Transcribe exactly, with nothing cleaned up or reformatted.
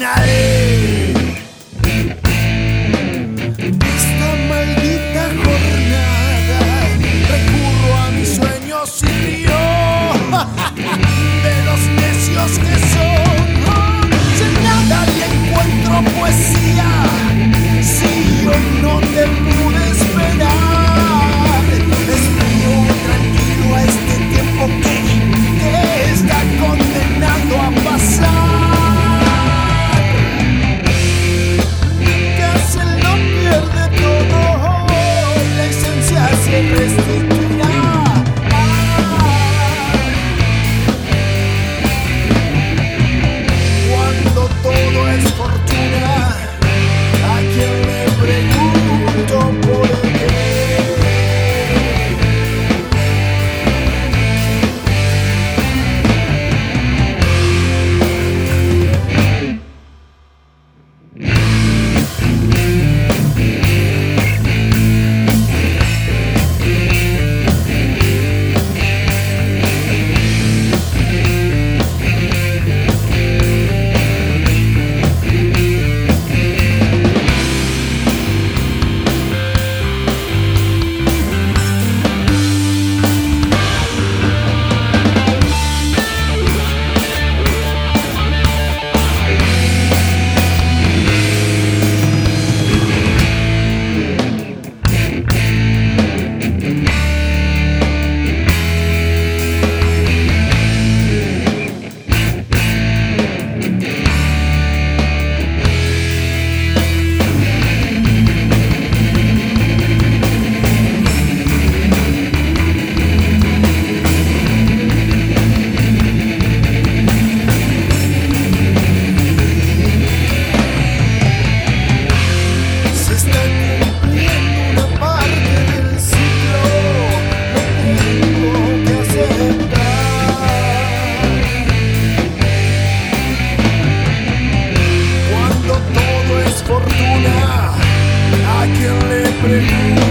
perdonaré. Esta maldita jornada recurro a mis sueños y río de los necios que son. Sin nada y encuentro poesía. Si hoy no te pude esperar, espero tranquilo a este tiempo que, que está condenado a pasar. Se restituirá. Cuando todo es fortuna, ¿a quién le pregunto por qué? Fortuna, ¿a quién le pregunto?